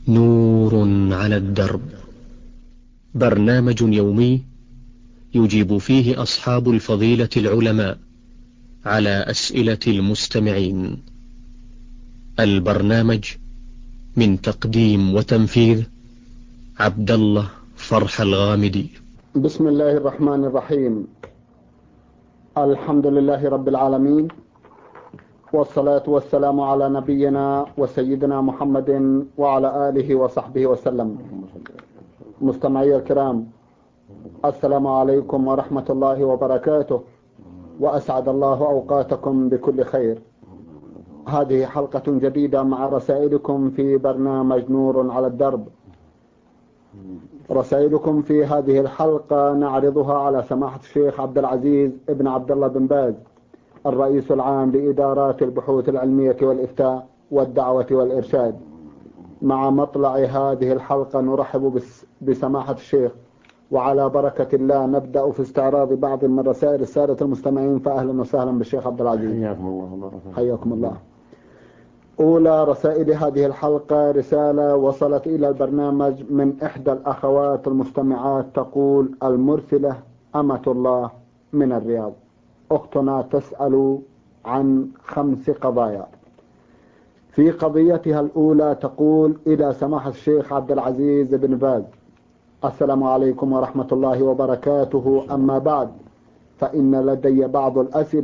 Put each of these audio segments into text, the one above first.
نور على الدرب، برنامج يومي يجيب فيه أصحاب الفضيلة العلماء على أسئلة المستمعين. البرنامج من تقديم وتنفيذ عبد الله فرح الغامدي. بسم الله الرحمن الرحيم. الحمد لله رب العالمين، والصلاة والسلام على نبينا وسيدنا محمد وعلى آله وصحبه وسلم. مستمعي الكرام، السلام عليكم ورحمة الله وبركاته، وأسعد الله أوقاتكم بكل خير. هذه حلقة جديدة مع رسائلكم في برنامج نور على الدرب. رسائلكم في هذه الحلقة نعرضها على سماحة الشيخ عبد العزيز ابن عبد الله بن باز، الرئيس العام لإدارات البحوث العلمية والإفتاء والدعوة والإرشاد. مع مطلع هذه الحلقة نرحب بسماحة الشيخ، وعلى بركة الله نبدأ في استعراض بعض من رسائل السادة المستمعين. فأهلا وسهلا بالشيخ عبد العزيز. حياكم الله وبارك. حياكم الله. أولى رسائل هذه الحلقة رسالة وصلت إلى البرنامج من إحدى الأخوات المستمعات، تقول: المرسلة أمة الله من الرياض. أختنا تسأل عن 5 قضايا. في قضيتها الأولى تقول: إلى سماحة الشيخ عبد العزيز بن باز، السلام عليكم ورحمة الله وبركاته. أما بعد، فإن لدي بعض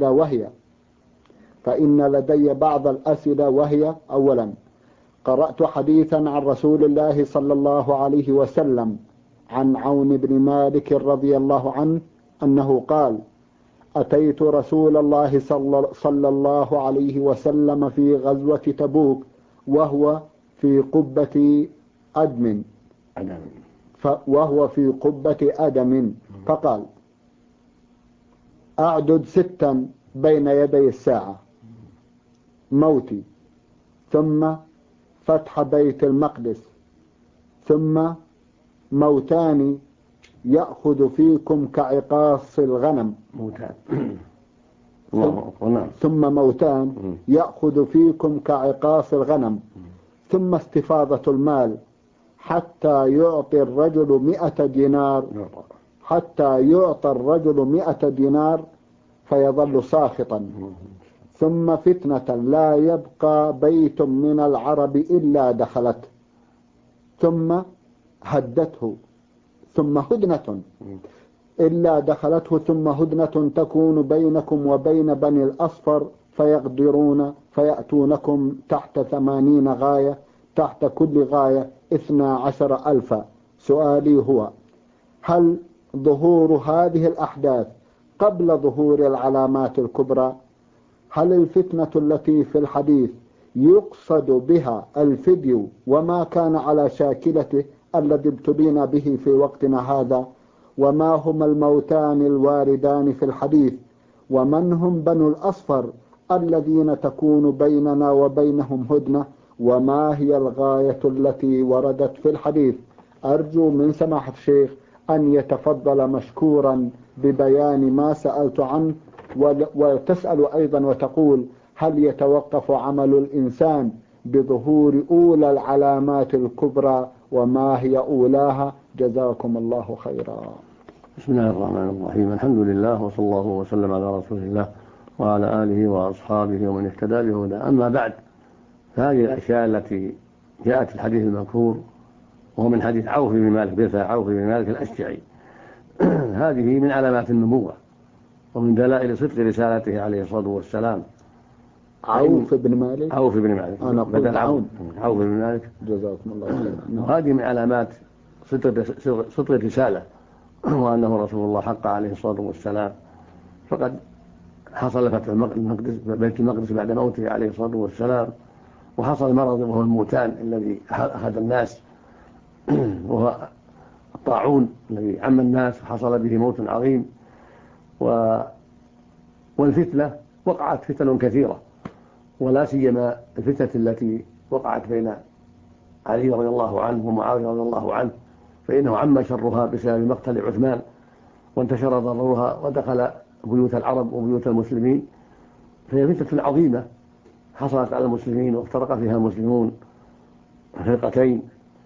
الأسئلة وهي: أولا، قرأت حديثا عن رسول الله صلى الله عليه وسلم عن عون بن مالك رضي الله عنه أنه قال: أتيت رسول الله صلى الله عليه وسلم في غزوة تبوك وهو في قبة أدم فقال: أعدد 6 بين يدي الساعة: موتي، ثم فتح بيت المقدس، ثم موتان يأخذ فيكم كعقاص الغنم، ثم موتان يأخذ فيكم كعقاص الغنم، ثم استفاضة المال حتى يعطي الرجل 100 دينار فيظل ساخطا، ثم فتنة لا يبقى بيت من العرب إلا دخلت، ثم هدته، ثم هدنة إلا دخلته، ثم هدنة تكون بينكم وبين بني الأصفر فيغدرون فيأتونكم تحت 80 غاية، تحت كل غاية 12,000. سؤالي هو: هل ظهور هذه الأحداث قبل ظهور العلامات الكبرى؟ هل الفتنة التي في الحديث يقصد بها الفديو وما كان على شاكلته الذي ابتلينا به في وقتنا هذا؟ وما هما الموتان الواردان في الحديث؟ ومن هم بنو الأصفر الذين تكون بيننا وبينهم هدنة؟ وما هي الغاية التي وردت في الحديث؟ أرجو من سماحة الشيخ أن يتفضل مشكورا ببيان ما سألت عنه. وتسأل أيضا وتقول: هل يتوقف عمل الإنسان بظهور أولى العلامات الكبرى؟ وما هي أولاها؟ جزاكم الله خيرا. بسم الله الرحمن الرحيم. الحمد لله، وصلى الله وسلم على رسول الله وعلى آله وأصحابه ومن اهتدى بهداه. أما بعد، فهذه الأشياء التي جاءت في الحديث المذكور، وهو من حديث عوف بن مالك بن عوف بن مالك الأشجعي، هذه من علامات النبوة ومن دلائل صدق رسالته عليه الصلاة والسلام. عوف بن مالك. أنا قلت عوف بن مالك. جزاكم الله خيرا. وهذه من علامات صدق الرسالة، وأنه رسول الله حق عليه الصلاة والسلام. فقد حصل فتح بيت المقدس بعد موته عليه الصلاة والسلام، وحصل مرض وهو الموتان الذي أخذ الناس، وهو الطاعون الذي عم الناس وحصل به موت عظيم. والفتنة وقعت فتن كثيرة، ولا سيما الفتنة التي وقعت بين علي رضي الله عنه ومعاوية رضي الله عنه، فإنه عم شرها بسبب مقتل عثمان، وانتشر ضررها ودخل بيوت العرب وبيوت المسلمين. فهي فتنة عظيمة حصلت على المسلمين، وافترق فيها المسلمون فرقتين،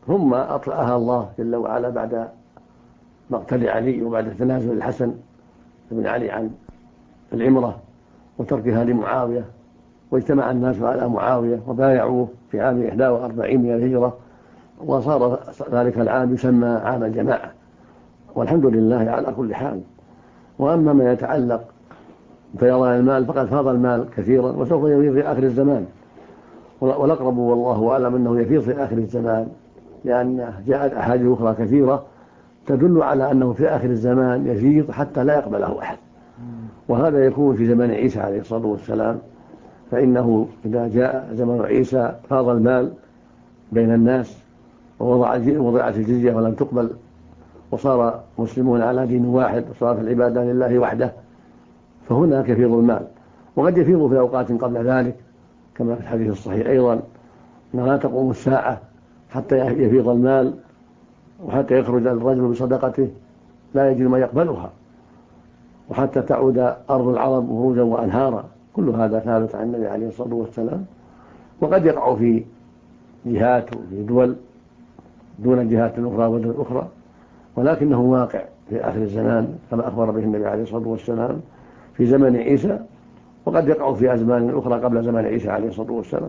ثم أطلعها الله جل وعلا بعد مقتل علي وبعد تنازل الحسن بن علي عن العمرة وتركها لمعاوية، واجتمع الناس على معاوية وبايعوه في عام 41 من الهجرة، وصار ذلك العام يسمى عام الجماعة، والحمد لله على كل حال. وأما ما يتعلق بفيضان المال فقد فاض المال كثيرا وسوف يفيض في آخر الزمان، والأقرب والله أعلم أنه يفيض في آخر الزمان، لأن جاءت أحاديث أخرى كثيرة تدل على أنه في آخر الزمان يفيض حتى لا يقبله أحد، وهذا يكون في زمن عيسى عليه الصلاة والسلام، فإنه إذا جاء زمن عيسى فاض المال بين الناس ووضعت الجزية ولم تقبل، وصار مسلمون على دين واحد وصارت العبادة لله وحده، فهناك يفيض المال. وقد يفيض في أوقات قبل ذلك كما في الحديث الصحيح أيضا أنها لا تقوم الساعة حتى يفيض المال وحتى يخرج الرجل بصدقته لا يجد ما يقبلها، وحتى تعود أرض العرب وروجا وأنهارا. كل هذا ثابت عن النبي عليه الصلاة والسلام، وقد يقع في جهات وفي دول دون جهات أخرى ودول أخرى، ولكنه واقع في آخر الزمان كما أخبر به النبي عليه الصلاة والسلام في زمن عيسى، وقد يقع في أزمان أخرى قبل زمن عيسى عليه الصلاة والسلام.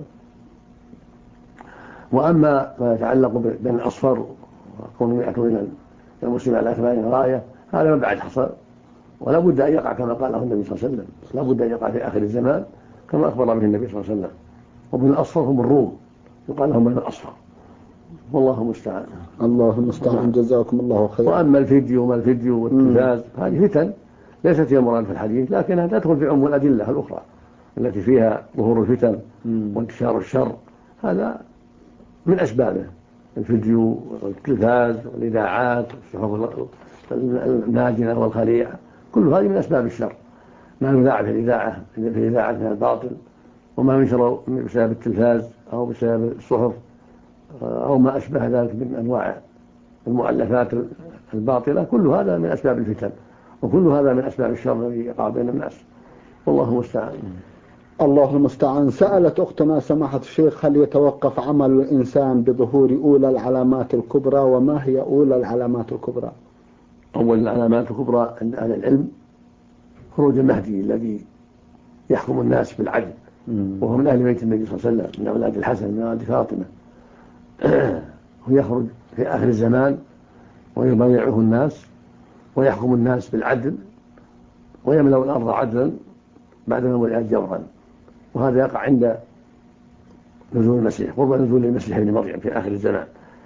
وأما ما يتعلق بين الأصفر وكون يكون المسلم على 8 راية، هذا من بعد حصل، ولا بد أن يقع كما قاله النبي صلى الله عليه وسلم، لا بد أن يقع في آخر الزمان كما أخبر به النبي صلى الله عليه وسلم. ومن الأصفر هم الروم، يقال لهم من الأصفر، والله المستعان. الله المستعان، جزاكم الله خيرا. وأما الفيديو وما الفيديو والتلفاز هذه فتن ليست هي المراد في الحديث، لكنها تدخل في عموم الأدلة الأخرى التي فيها ظهور الفتن وانتشار الشر، هذا من أسبابه. الفيديو والتلفاز والإذاعات والصحف الناجنة والخليعة كل هذه من أسباب الشر، ما يذاع في الإذاعة من الباطل، وما ينشر بسبب التلفاز أو بسبب الصحف أو ما أشبه ذلك من أنواع المؤلفات الباطلة، كل هذا من أسباب الفتن، وكل هذا من أسباب الشر الذي يقع بين الناس، والله المستعان. الله المستعان. سألت أختنا سماحة الشيخ: هل يتوقف عمل الإنسان بظهور أولى العلامات الكبرى؟ وما هي أولى العلامات الكبرى؟ أول العلامات الكبرى عند أهل العلم خروج المهدي الذي يحكم الناس بالعدل، وهو من أهل بيت النبي صلى الله عليه وسلم من أولاد الحسن من أولاد فاطمة، ويخرج في آخر الزمان ويبايعه الناس ويحكم الناس بالعدل ويملأ الأرض عدلا بعد ملئها جورا، وهذا يقع عند نزول المسيح، قرب نزول المسيح ابن مريم في آخر الزمان،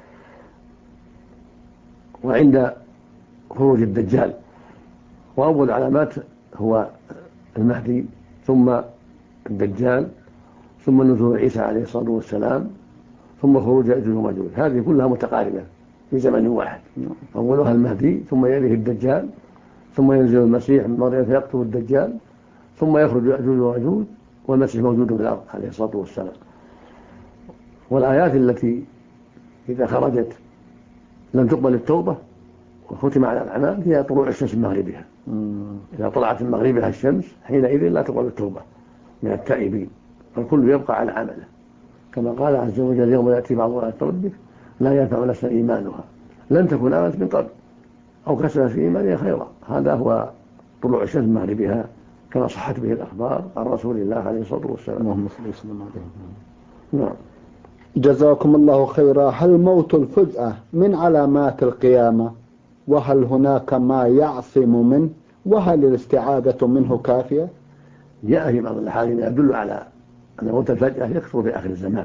وعند خروج الدجال. وأول العلامات هو المهدي ثم الدجال ثم نزول عيسى عليه الصلاة والسلام ثم خروج يأجوج ومأجوج، هذه كلها متقاربة في زمن واحد. أولها المهدي ثم يليه الدجال ثم ينزل المسيح من مريم فيقتل الدجال ثم يخرج يأجوج ومأجوج والمسيح موجود في الأرض عليه الصلاة والسلام. والآيات التي إذا خرجت لم تقبل التوبة وختم على الأعمال هي طلوع الشمس من مغربها، إذا طلعت من مغربها الشمس حينئذ لا تقبل التوبة من التائبين، الكل يبقى على عمله، كما قال عز وجل: يوم يأتي بعض آيات ربك لا ينفع نفسا إيمانها لم تكن آمنت من قبل أو كسبت في إيمانها خيرا. هذا هو طلوع الشمس من مغربها كما صحت به الأخبار عن رسول الله عليه الصلاة والسلام. اللهم صل وسلم عليه. نعم. جزاكم الله خيرا. هل موت الفجأة من علامات القيامة؟ وهل هناك ما يعصم منه؟ وهل الاستعاذة منه كافية؟ جاء في بعض الأحاديث يدل على أن موت الفجأة يكثر في آخر الزمان،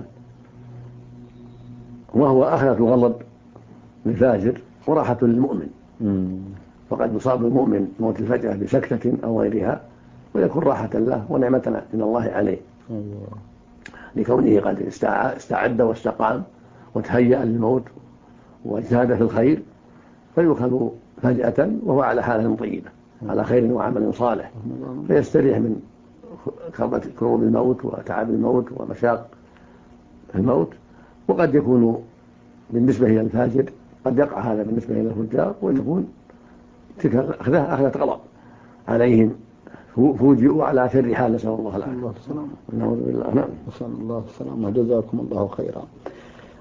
وهو آخرة الغضب للفاجر وراحة للمؤمن، فقد يصاب المؤمن موت الفجأة بسكتة أو غيرها ويكون راحة له ونعمة من الله عليه، لكونه قد استعد واستقام وتهيأ للموت واجتهد في الخير، فيؤخذ فجأة وهو على حالة طيبة على خير وعمل صالح، فيستريح من كروب الموت وتعب الموت ومشاق الموت. وقد يكون بالنسبة إلى الفاجر قد يقع هذا بالنسبة إلى الفجار، وتكون تلك أخذة غضب عليهم، فوجئوا على شر حال، نسأل الله العافية. الله السلامة. نعوذ بالله. نعم. نسأل الله السلامة. جزاكم الله خيرا.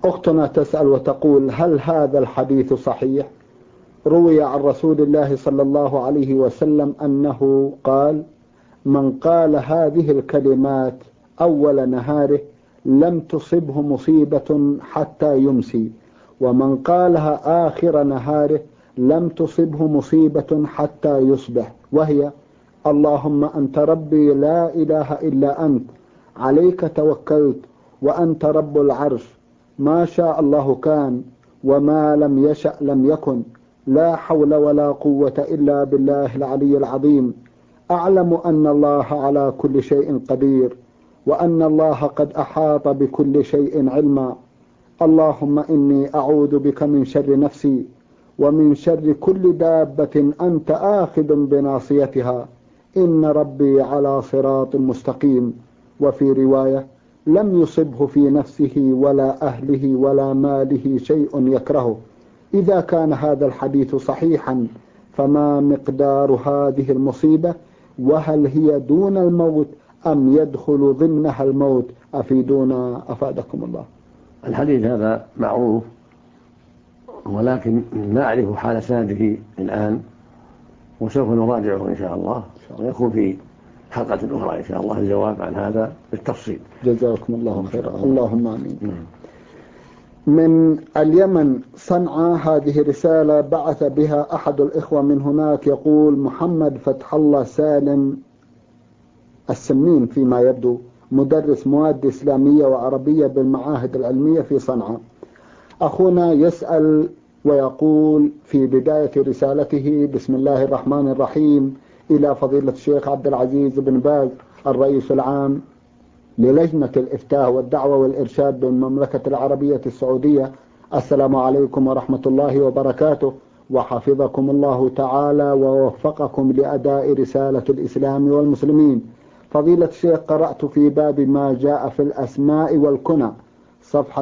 أختنا تسأل وتقول: هل هذا الحديث صحيح؟ روي عن رسول الله صلى الله عليه وسلم أنه قال: من قال هذه الكلمات أول نهاره لم تصبه مصيبة حتى يمسي، ومن قالها آخر نهاره لم تصبه مصيبة حتى يصبح، وهي: اللهم أنت ربي لا إله إلا أنت، عليك توكلت، وأنت رب العرش، ما شاء الله كان، وما لم يشأ لم يكن، لا حول ولا قوة إلا بالله العلي العظيم. أعلم أن الله على كل شيء قدير، وأن الله قد أحاط بكل شيء علما. اللهم إني أعوذ بك من شر نفسي، ومن شر كل دابة أنت آخذ بناصيتها، إن ربي على صراط مستقيم. وفي رواية: لم يصبه في نفسه ولا أهله ولا ماله شيء يكرهه. إذا كان هذا الحديث صحيحا فما مقدار هذه المصيبة؟ وهل هي دون الموت أم يدخل ضمنها الموت؟ أفيدونا أفادكم الله. الحديث هذا معروف، ولكن لا أعرف حال سنده الآن، وسوف نراجعه إن شاء الله، ويكون في حلقة أخرى إن شاء الله الجواب عن هذا بالتفصيل. جزاكم الله خيرا. اللهم آمين. من اليمن صنعاء، هذه رسالة بعث بها أحد الإخوة من هناك، يقول: محمد فتح الله سالم السمين فيما يبدو، مدرس مواد إسلامية وعربية بالمعاهد العلمية في صنعاء. أخونا يسأل ويقول في بداية رسالته: بسم الله الرحمن الرحيم، إلى فضيلة الشيخ عبد العزيز بن باز الرئيس العام للجنة الإفتاء والدعوة والإرشاد بالمملكة العربية السعودية، السلام عليكم ورحمة الله وبركاته، وحفظكم الله تعالى ووفقكم لأداء رسالة الإسلام والمسلمين. فضيلة الشيخ، قرأت في باب ما جاء في الأسماء والكنى صفحة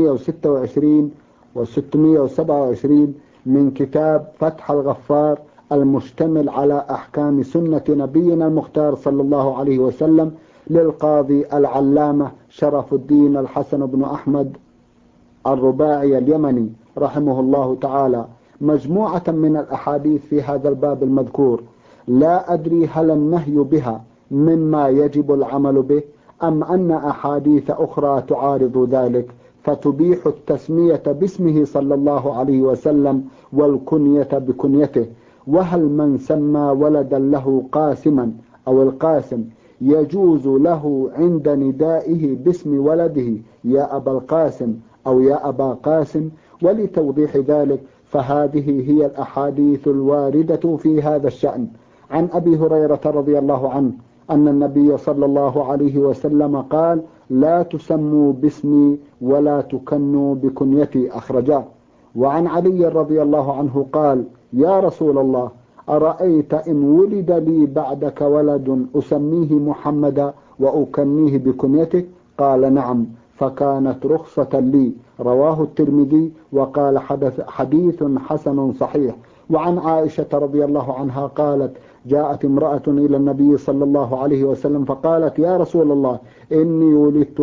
626 و 627 من كتاب فتح الغفار، المشتمل على أحكام سنة نبينا المختار صلى الله عليه وسلم للقاضي العلامة شرف الدين الحسن بن أحمد الرباعي اليمني رحمه الله تعالى، مجموعة من الأحاديث في هذا الباب المذكور. لا أدري هل النهي بها مما يجب العمل به، أم أن أحاديث أخرى تعارض ذلك فتبيح التسمية باسمه صلى الله عليه وسلم والكنية بكنيته. وهل من سمى ولدا له قاسما أو القاسم يجوز له عند ندائه باسم ولده يا أبا القاسم أو يا أبا قاسم؟ ولتوضيح ذلك فهذه هي الأحاديث الواردة في هذا الشأن. عن أبي هريرة رضي الله عنه أن النبي صلى الله عليه وسلم قال: لا تسموا باسمي ولا تكنوا بكنيتي، أخرجاه. وعن علي رضي الله عنه قال: يا رسول الله، أرأيت إن ولد لي بعدك ولد أسميه محمدا وأكنيه بكنيتك؟ قال: نعم، فكانت رخصة لي. رواه الترمذي وقال: حديث حسن صحيح. وعن عائشة رضي الله عنها قالت: جاءت امرأة إلى النبي صلى الله عليه وسلم فقالت: يا رسول الله، إني ولدت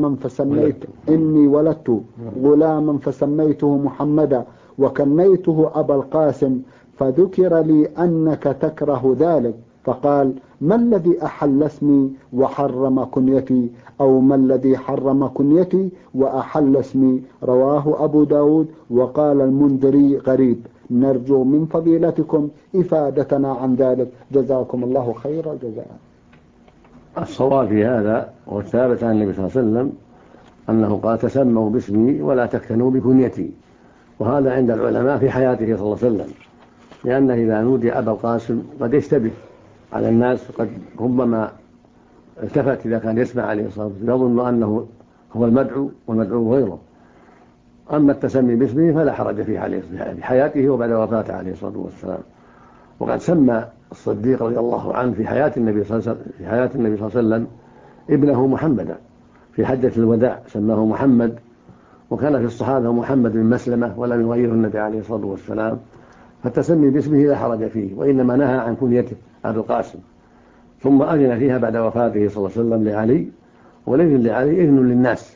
غلاما فسميته محمدا وكنيته أبا القاسم، فذكر لي أنك تكره ذلك، فقال: ما الذي أحل اسمي وحرم كنيتي؟ أو ما الذي حرم كنيتي وأحل اسمي؟ رواه أبو داود. وقال المنذري: غريب. نرجو من فضيلتكم إفادتنا عن ذلك، جزاكم الله خير الجزاء. الصواب في هذا والثابت عن النبي صلى الله عليه وسلم أنه قال: تسموا باسمي ولا تكتنوا بكنيتي، وهذا عند العلماء في حياته صلى الله عليه وسلم، لأنه إذا نودي أبا القاسم قد يشتبه على الناس، قد ربما التفت إذا كان يسمع عليه الصلاة والسلام يظن أنه هو المدعو والمدعو غيره. أما التسمي باسمه فلا حرج فيه عليه في حياته وبعد وفاته عليه الصلاة والسلام. وقد سمى الصديق رضي الله عنه في حياة النبي صلى الله عليه وسلم ابنه محمدا في حجة الوداع، سماه محمد. وكان في الصحابة محمد بن مسلمة ولم يغيره النبي عليه الصلاة والسلام، فالتسمي باسمه لا حرج فيه، وإنما نهى عن كنيته أبي القاسم. ثم أذن فيها بعد وفاته صلى الله عليه وسلم لعلي، وليس لعلي إذن للناس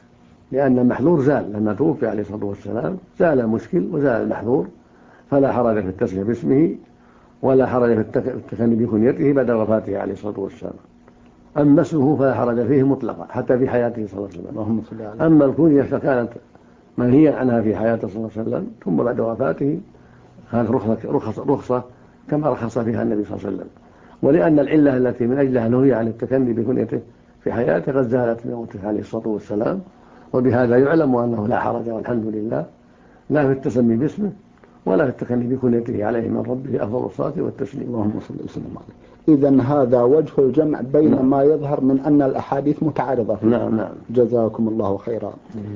لأن المحظور زال لما توفي عليه الصلاة والسلام، زال المشكل وزال المحظور، فلا حرج في التسمية باسمه ولا حرج في التكني بكنيته بعد وفاته عليه الصلاة والسلام. أما اسمه فلا حرج فيه مطلقا حتى في حياته صلى الله عليه وسلم. أما الكنية فكانت منهيا عنها في حياته صلى الله عليه وسلم، ثم بعد وفاته هذه رخصة كما رخص فيها النبي صلى الله عليه وسلم. ولأن العلة التي من أجلها نهي عن التكني بكنيته في حياته قد زالت من موته عليه الصلاة والسلام، وبهذا يعلم أنه لا حرج والحمد لله لا في التسمي باسمه ولا في التكني بكنيته عليه من ربه أفضل الصلاة والتسليم. اللهم صل وسلم عليه. إذن هذا وجه الجمع بين نعم. ما يظهر من أن الأحاديث متعارضة. نعم. جزاكم الله خيرا.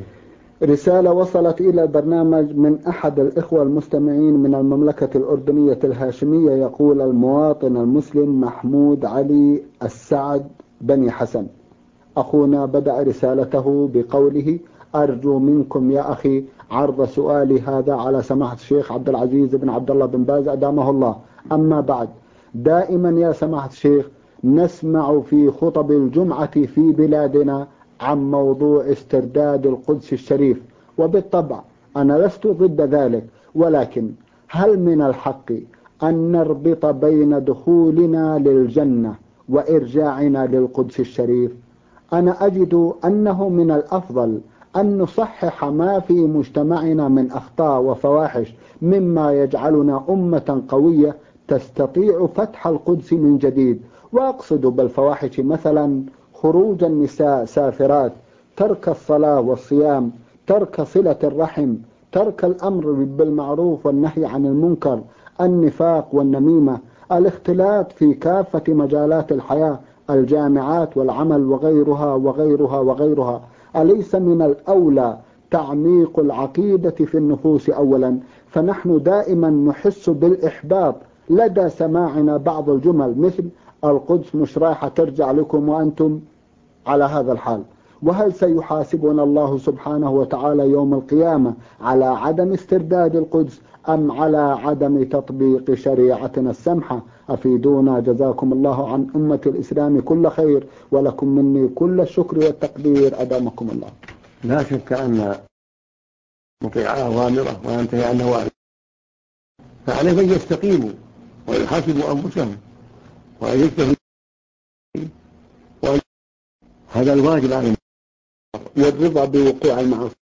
رسالة وصلت إلى البرنامج من أحد الإخوة المستمعين من المملكة الأردنية الهاشمية، يقول المواطن المسلم محمود علي السعد بني حسن. أخونا بدأ رسالته بقوله: أرجو منكم يا أخي عرض سؤالي هذا على سماحة الشيخ عبد العزيز بن عبد الله بن باز أدامه الله. أما بعد، دائما يا سماحة الشيخ نسمع في خطب الجمعة في بلادنا عن موضوع استرداد القدس الشريف، وبالطبع أنا لست ضد ذلك، ولكن هل من الحق أن نربط بين دخولنا للجنة وإرجاعنا للقدس الشريف؟ أنا أجد أنه من الأفضل أن نصحح ما في مجتمعنا من أخطاء وفواحش مما يجعلنا أمة قوية تستطيع فتح القدس من جديد. وأقصد بالفواحش مثلا خروج النساء سافرات، ترك الصلاة والصيام، ترك صلة الرحم، ترك الأمر بالمعروف والنهي عن المنكر، النفاق والنميمة، الاختلاط في كافة مجالات الحياة، الجامعات والعمل وغيرها وغيرها وغيرها. أليس من الأولى تعميق العقيدة في النفوس أولا؟ فنحن دائما نحس بالإحباط لدى سماعنا بعض الجمل مثل: القدس مش رايحة ترجع لكم وأنتم على هذا الحال. وهل سيحاسبنا الله سبحانه وتعالى يوم القيامة على عدم استرداد القدس أم على عدم تطبيق شريعتنا السمحة؟ أفيدونا جزاكم الله عن أمة الإسلام كل خير، ولكم مني كل الشكر والتقدير أدامكم الله. لا شك أن مطيع أوامره وينتهي عن نواهيه، فعليه أن يستقيموا ويحاسبوا أنفسهم وأن يجتهدوا، هذا الواجب عليهم، والرضا بوقوع المعاصي.